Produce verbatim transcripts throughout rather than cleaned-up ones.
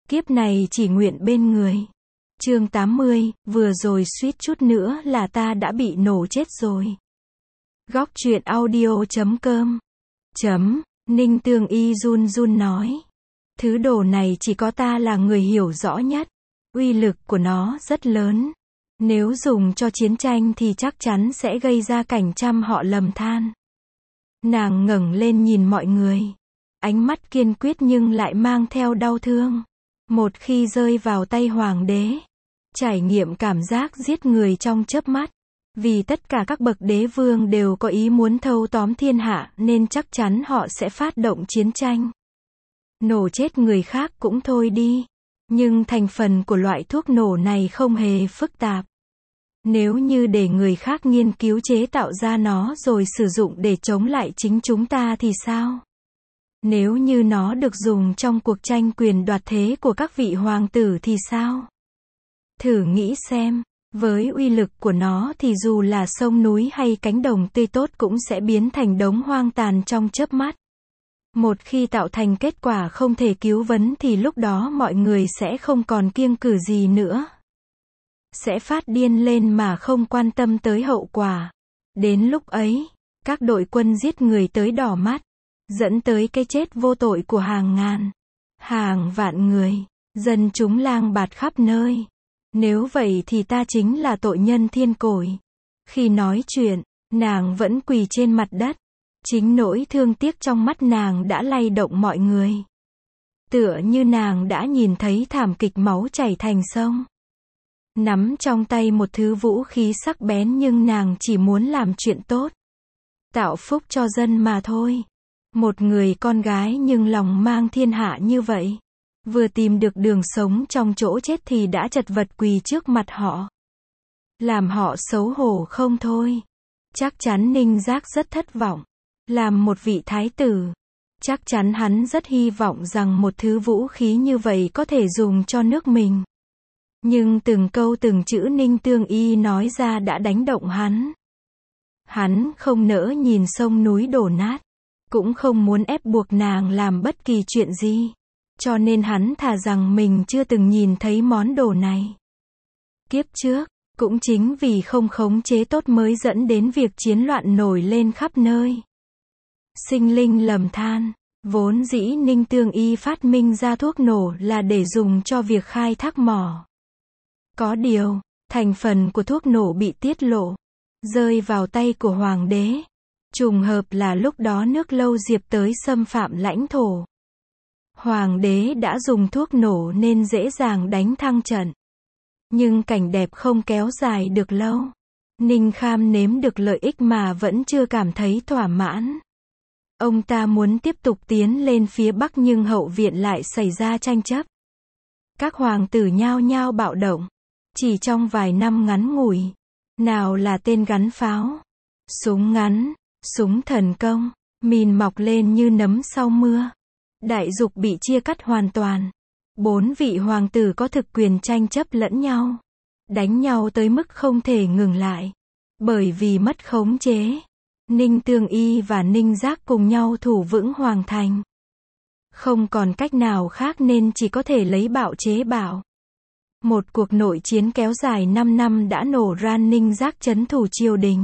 Kiếp này chỉ nguyện bên người. Chương tám mươi, vừa rồi suýt chút nữa là ta đã bị nổ chết rồi. Góc truyện audio chấm com chấm, Ninh Tương Y run run nói. Thứ đồ này chỉ có ta là người hiểu rõ nhất. Uy lực của nó rất lớn. Nếu dùng cho chiến tranh thì chắc chắn sẽ gây ra cảnh trăm họ lầm than. Nàng ngẩng lên nhìn mọi người. Ánh mắt kiên quyết nhưng lại mang theo đau thương. Một khi rơi vào tay hoàng đế, trải nghiệm cảm giác giết người trong chớp mắt. Vì tất cả các bậc đế vương đều có ý muốn thâu tóm thiên hạ nên chắc chắn họ sẽ phát động chiến tranh. Nổ chết người khác cũng thôi đi. Nhưng thành phần của loại thuốc nổ này không hề phức tạp. Nếu như để người khác nghiên cứu chế tạo ra nó rồi sử dụng để chống lại chính chúng ta thì sao? Nếu như nó được dùng trong cuộc tranh quyền đoạt thế của các vị hoàng tử thì sao? Thử nghĩ xem, với uy lực của nó thì dù là sông núi hay cánh đồng tươi tốt cũng sẽ biến thành đống hoang tàn trong chớp mắt. Một khi tạo thành kết quả không thể cứu vãn thì lúc đó mọi người sẽ không còn kiêng cử gì nữa. Sẽ phát điên lên mà không quan tâm tới hậu quả. Đến lúc ấy, các đội quân giết người tới đỏ mắt, dẫn tới cái chết vô tội của hàng ngàn, hàng vạn người, dân chúng lang bạt khắp nơi. Nếu vậy thì ta chính là tội nhân thiên cổi. Khi nói chuyện, nàng vẫn quỳ trên mặt đất. Chính nỗi thương tiếc trong mắt nàng đã lay động mọi người. Tựa như nàng đã nhìn thấy thảm kịch máu chảy thành sông. Nắm trong tay một thứ vũ khí sắc bén nhưng nàng chỉ muốn làm chuyện tốt. Tạo phúc cho dân mà thôi. Một người con gái nhưng lòng mang thiên hạ như vậy. Vừa tìm được đường sống trong chỗ chết thì đã chật vật quỳ trước mặt họ. Làm họ xấu hổ không thôi. Chắc chắn Ninh Giác rất thất vọng. Làm một vị thái tử, chắc chắn hắn rất hy vọng rằng một thứ vũ khí như vậy có thể dùng cho nước mình. Nhưng từng câu từng chữ Ninh Tương Y nói ra đã đánh động hắn. Hắn không nỡ nhìn sông núi đổ nát, cũng không muốn ép buộc nàng làm bất kỳ chuyện gì. Cho nên hắn thà rằng mình chưa từng nhìn thấy món đồ này. Kiếp trước, cũng chính vì không khống chế tốt mới dẫn đến việc chiến loạn nổi lên khắp nơi. Sinh linh lầm than, vốn dĩ Ninh Tương Y phát minh ra thuốc nổ là để dùng cho việc khai thác mỏ. Có điều, thành phần của thuốc nổ bị tiết lộ, rơi vào tay của hoàng đế. Trùng hợp là lúc đó nước Lâu Diệp tới xâm phạm lãnh thổ. Hoàng đế đã dùng thuốc nổ nên dễ dàng đánh thắng trận. Nhưng cảnh đẹp không kéo dài được lâu. Ninh Kham nếm được lợi ích mà vẫn chưa cảm thấy thỏa mãn. Ông ta muốn tiếp tục tiến lên phía Bắc nhưng hậu viện lại xảy ra tranh chấp. Các hoàng tử nhao nhao bạo động. Chỉ trong vài năm ngắn ngủi. Nào là tên gắn pháo, súng ngắn, súng thần công, mìn mọc lên như nấm sau mưa. Đại dục bị chia cắt hoàn toàn. Bốn vị hoàng tử có thực quyền tranh chấp lẫn nhau. Đánh nhau tới mức không thể ngừng lại. Bởi vì mất khống chế. Ninh Tương Y và Ninh Giác cùng nhau thủ vững hoàng thành. Không còn cách nào khác nên chỉ có thể lấy bạo chế bạo. Một cuộc nội chiến kéo dài năm năm đã nổ ra. Ninh Giác trấn thủ triều đình.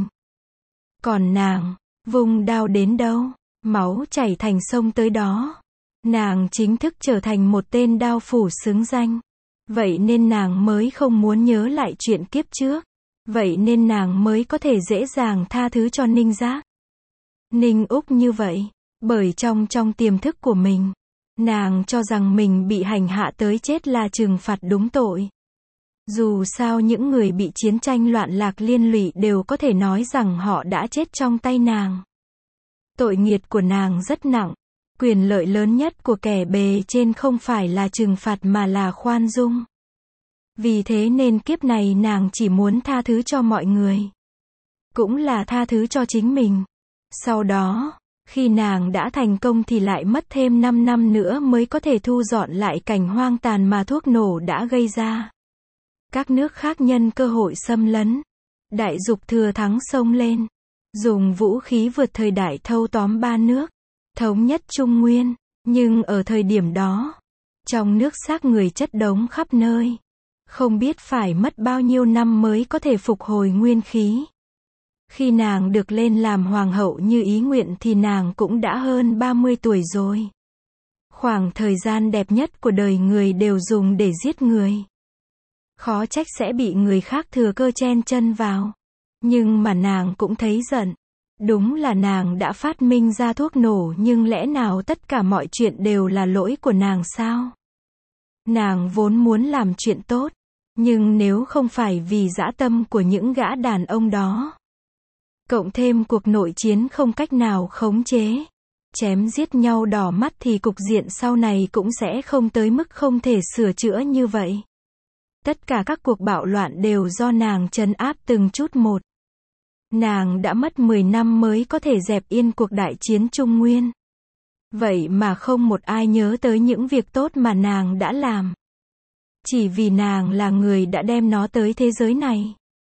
Còn nàng, vùng đao đến đâu, máu chảy thành sông tới đó. Nàng chính thức trở thành một tên đao phủ xứng danh. Vậy nên nàng mới không muốn nhớ lại chuyện kiếp trước. Vậy nên nàng mới có thể dễ dàng tha thứ cho Ninh Giác. Ninh Úc như vậy, bởi trong trong tiềm thức của mình, nàng cho rằng mình bị hành hạ tới chết là trừng phạt đúng tội. Dù sao những người bị chiến tranh loạn lạc liên lụy đều có thể nói rằng họ đã chết trong tay nàng. Tội nghiệt của nàng rất nặng. Quyền lợi lớn nhất của kẻ bề trên không phải là trừng phạt mà là khoan dung. Vì thế nên kiếp này nàng chỉ muốn tha thứ cho mọi người. Cũng là tha thứ cho chính mình. Sau đó, khi nàng đã thành công thì lại mất thêm năm năm nữa mới có thể thu dọn lại cảnh hoang tàn mà thuốc nổ đã gây ra. Các nước khác nhân cơ hội xâm lấn. Đại dục thừa thắng xông lên. Dùng vũ khí vượt thời đại thâu tóm ba nước. Thống nhất Trung Nguyên. Nhưng ở thời điểm đó, Trong nước xác người chất đống khắp nơi. Không biết phải mất bao nhiêu năm mới có thể phục hồi nguyên khí. Khi nàng được lên làm hoàng hậu như ý nguyện thì nàng cũng đã hơn ba mươi tuổi rồi. Khoảng thời gian đẹp nhất của đời người đều dùng để giết người. Khó trách sẽ bị người khác thừa cơ chen chân vào. Nhưng mà nàng cũng thấy giận. Đúng là nàng đã phát minh ra thuốc nổ nhưng lẽ nào tất cả mọi chuyện đều là lỗi của nàng sao? Nàng vốn muốn làm chuyện tốt. Nhưng nếu không phải vì dã tâm của những gã đàn ông đó. Cộng thêm cuộc nội chiến không cách nào khống chế. Chém giết nhau đỏ mắt thì cục diện sau này cũng sẽ không tới mức không thể sửa chữa như vậy. Tất cả các cuộc bạo loạn đều do nàng trấn áp từng chút một. Nàng đã mất mười năm mới có thể dẹp yên cuộc đại chiến Trung Nguyên. Vậy mà không một ai nhớ tới những việc tốt mà nàng đã làm. Chỉ vì nàng là người đã đem nó tới thế giới này.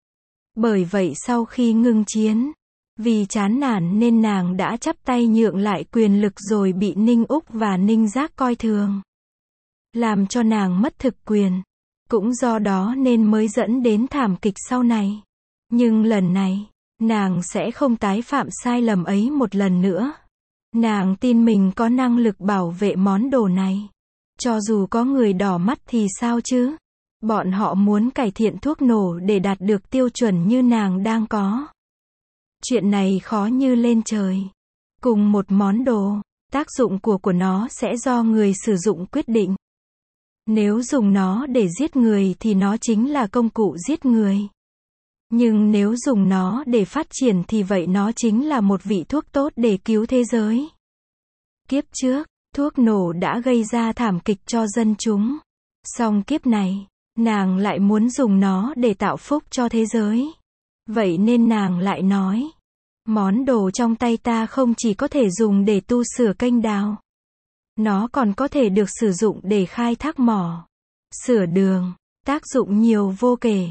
Bởi vậy sau khi ngưng chiến, vì chán nản nên nàng đã chắp tay nhượng lại quyền lực rồi bị Ninh Úc và Ninh Giác coi thường. Làm cho nàng mất thực quyền. Cũng do đó nên mới dẫn đến thảm kịch sau này. Nhưng lần này, nàng sẽ không tái phạm sai lầm ấy một lần nữa. Nàng tin mình có năng lực bảo vệ món đồ này. Cho dù có người đỏ mắt thì sao chứ? Bọn họ muốn cải thiện thuốc nổ để đạt được tiêu chuẩn như nàng đang có. Chuyện này khó như lên trời. Cùng một món đồ, tác dụng của của nó sẽ do người sử dụng quyết định. Nếu dùng nó để giết người thì nó chính là công cụ giết người. Nhưng nếu dùng nó để phát triển thì vậy nó chính là một vị thuốc tốt để cứu thế giới. Kiếp trước, thuốc nổ đã gây ra thảm kịch cho dân chúng. Song kiếp này, nàng lại muốn dùng nó để tạo phúc cho thế giới. Vậy nên nàng lại nói, món đồ trong tay ta không chỉ có thể dùng để tu sửa kênh đào. Nó còn có thể được sử dụng để khai thác mỏ, sửa đường, tác dụng nhiều vô kể.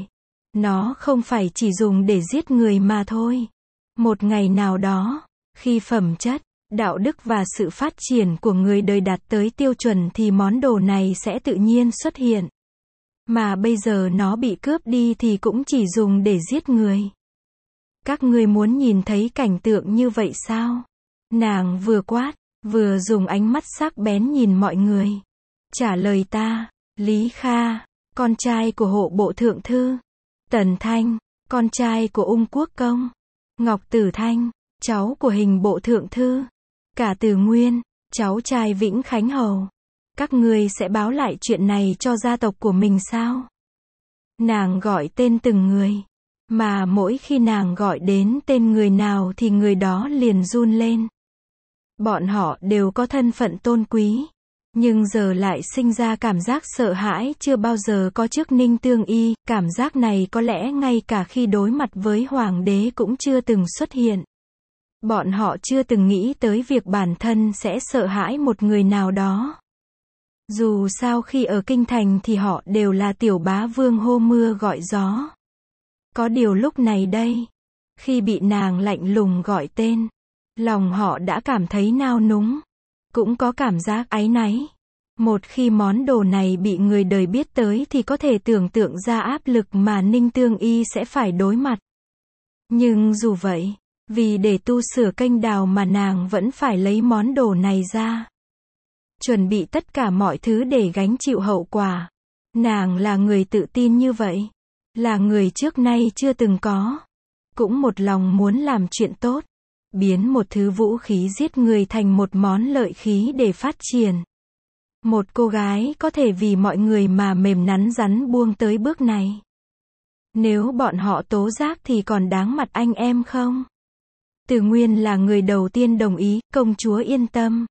Nó không phải chỉ dùng để giết người mà thôi. Một ngày nào đó, khi phẩm chất, đạo đức và sự phát triển của người đời đạt tới tiêu chuẩn thì món đồ này sẽ tự nhiên xuất hiện. Mà bây giờ nó bị cướp đi thì cũng chỉ dùng để giết người. Các ngươi muốn nhìn thấy cảnh tượng như vậy sao? Nàng vừa quát, vừa dùng ánh mắt sắc bén nhìn mọi người. Trả lời ta, Lý Kha, con trai của hộ bộ thượng thư. Tần Thanh, con trai của Ung Quốc Công. Ngọc Tử Thanh, cháu của hình bộ thượng thư. Cả Từ Nguyên, cháu trai Vĩnh Khánh Hầu. Các ngươi sẽ báo lại chuyện này cho gia tộc của mình sao? Nàng gọi tên từng người. Mà mỗi khi nàng gọi đến tên người nào thì người đó liền run lên. Bọn họ đều có thân phận tôn quý. Nhưng giờ lại sinh ra cảm giác sợ hãi chưa bao giờ có trước Ninh Tương Y. Cảm giác này có lẽ ngay cả khi đối mặt với hoàng đế cũng chưa từng xuất hiện. Bọn họ chưa từng nghĩ tới việc bản thân sẽ sợ hãi một người nào đó. Dù sao khi ở kinh thành thì họ đều là tiểu bá vương hô mưa gọi gió. Có điều lúc này đây, khi bị nàng lạnh lùng gọi tên, lòng họ đã cảm thấy nao núng, cũng có cảm giác áy náy. Một khi món đồ này bị người đời biết tới thì có thể tưởng tượng ra áp lực mà Ninh Tương Y sẽ phải đối mặt. Nhưng dù vậy, vì để tu sửa kênh đào mà nàng vẫn phải lấy món đồ này ra. Chuẩn bị tất cả mọi thứ để gánh chịu hậu quả. Nàng là người tự tin như vậy. Là người trước nay chưa từng có. Cũng một lòng muốn làm chuyện tốt. Biến một thứ vũ khí giết người thành một món lợi khí để phát triển. Một cô gái có thể vì mọi người mà mềm nắn rắn buông tới bước này. Nếu bọn họ tố giác thì còn đáng mặt anh em không? Từ Nguyên là người đầu tiên đồng ý, công chúa yên tâm.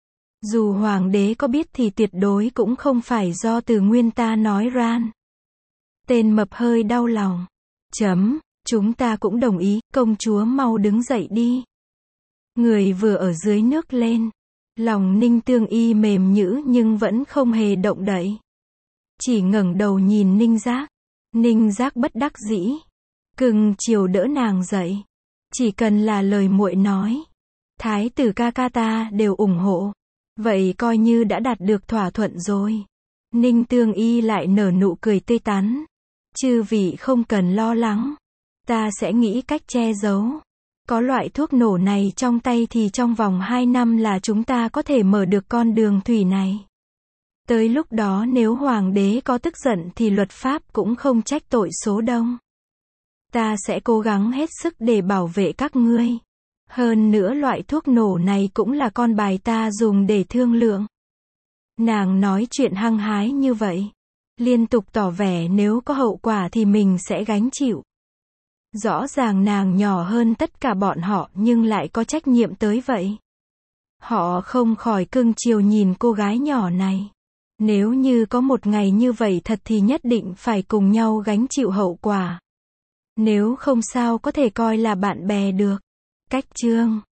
Dù hoàng đế có biết thì tuyệt đối cũng không phải do Từ Nguyên ta nói ran. Tên mập hơi đau lòng. Chấm, chúng ta cũng đồng ý, công chúa mau đứng dậy đi. Người vừa ở dưới nước lên. Lòng Ninh Tương Y mềm nhũn nhưng vẫn không hề động đậy. Chỉ ngẩng đầu nhìn Ninh Giác. Ninh Giác bất đắc dĩ. Cưng chiều đỡ nàng dậy. Chỉ cần là lời muội nói. Thái tử ca ca ta đều ủng hộ. Vậy coi như đã đạt được thỏa thuận rồi. Ninh Tương Y lại nở nụ cười tươi tắn. Chư vị không cần lo lắng. Ta sẽ nghĩ cách che giấu. Có loại thuốc nổ này trong tay thì trong vòng hai năm là chúng ta có thể mở được con đường thủy này. Tới lúc đó nếu hoàng đế có tức giận thì luật pháp cũng không trách tội số đông. Ta sẽ cố gắng hết sức để bảo vệ các ngươi. Hơn nữa loại thuốc nổ này cũng là con bài ta dùng để thương lượng. Nàng nói chuyện hăng hái như vậy. Liên tục tỏ vẻ nếu có hậu quả thì mình sẽ gánh chịu. Rõ ràng nàng nhỏ hơn tất cả bọn họ nhưng lại có trách nhiệm tới vậy. Họ không khỏi cưng chiều nhìn cô gái nhỏ này. Nếu như có một ngày như vậy thật thì nhất định phải cùng nhau gánh chịu hậu quả. Nếu không sao có thể coi là bạn bè được. Cách chương